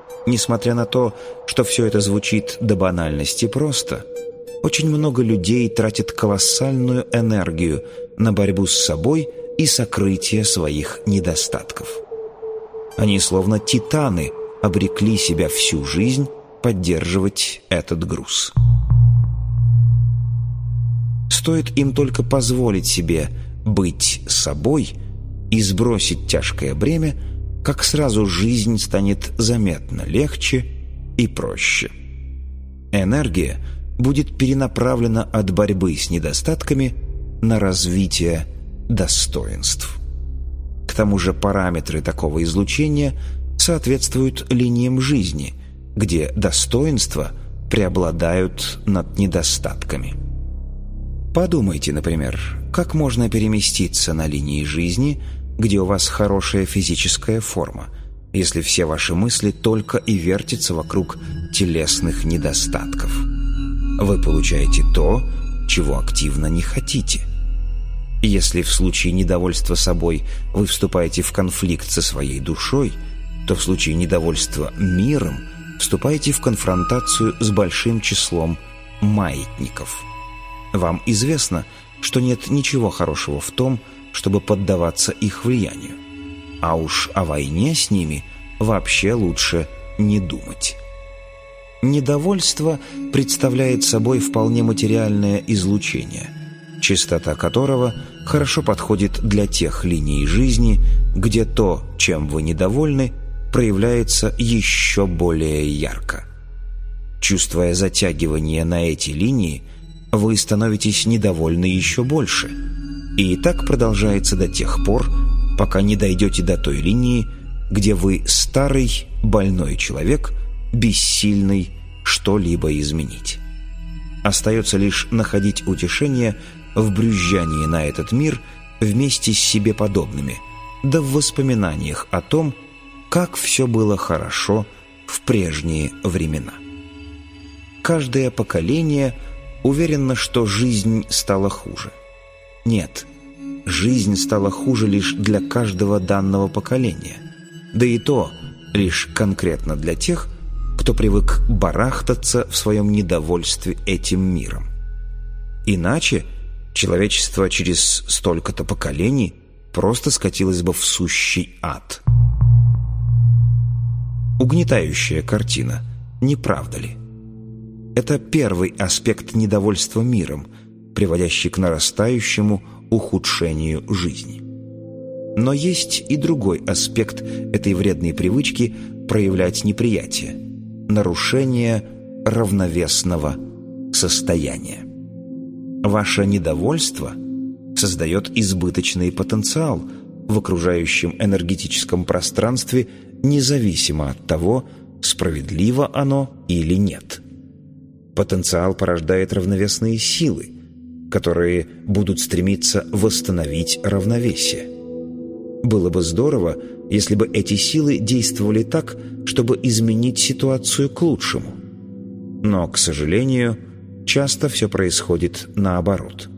Несмотря на то, что все это звучит до банальности просто, очень много людей тратят колоссальную энергию на борьбу с собой и сокрытие своих недостатков. Они, словно титаны, обрекли себя всю жизнь поддерживать этот груз. Стоит им только позволить себе быть собой и сбросить тяжкое бремя, как сразу жизнь станет заметно легче и проще. Энергия будет перенаправлена от борьбы с недостатками на развитие достоинств. К тому же параметры такого излучения соответствуют линиям жизни, где достоинства преобладают над недостатками. Подумайте, например, как можно переместиться на линии жизни, где у вас хорошая физическая форма, если все ваши мысли только и вертятся вокруг телесных недостатков. Вы получаете то, чего активно не хотите. Если в случае недовольства собой вы вступаете в конфликт со своей душой, то в случае недовольства миром вступаете в конфронтацию с большим числом маятников. Вам известно, что нет ничего хорошего в том, чтобы поддаваться их влиянию. А уж о войне с ними вообще лучше не думать. Недовольство представляет собой вполне материальное излучение, частота которого хорошо подходит для тех линий жизни, где то, чем вы недовольны, проявляется еще более ярко. Чувствуя затягивание на эти линии, вы становитесь недовольны еще больше. И так продолжается до тех пор, пока не дойдете до той линии, где вы старый, больной человек, бессильный что-либо изменить. Остается лишь находить утешение в брюзжании на этот мир вместе с себе подобными, да в воспоминаниях о том, как все было хорошо в прежние времена. Каждое поколение уверено, что жизнь стала хуже. Нет, жизнь стала хуже лишь для каждого данного поколения, да и то лишь конкретно для тех, кто привык барахтаться в своем недовольстве этим миром. Иначе человечество через столько-то поколений просто скатилось бы в сущий ад. Угнетающая картина, не правда ли? Это первый аспект недовольства миром, приводящий к нарастающему ухудшению жизни. Но есть и другой аспект этой вредной привычки проявлять неприятие – нарушение равновесного состояния. Ваше недовольство создает избыточный потенциал в окружающем энергетическом пространстве, независимо от того, справедливо оно или нет. Потенциал порождает равновесные силы, которые будут стремиться восстановить равновесие. Было бы здорово, если бы эти силы действовали так, чтобы изменить ситуацию к лучшему. Но, к сожалению, часто все происходит наоборот.